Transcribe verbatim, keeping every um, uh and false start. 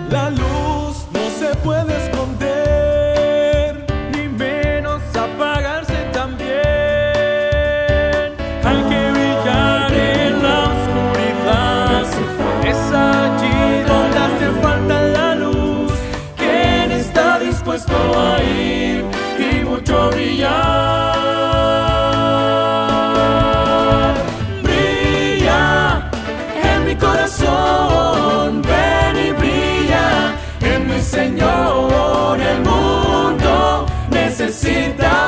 La luz no se puede esconder, ni menos apagarse también. Hay que brillar en la oscuridad, es allí donde hace falta la luz. ¿Quién está dispuesto a ir y mucho brillar? Brilla en mi corazón, ven y brilla en mi Señor. El mundo necesita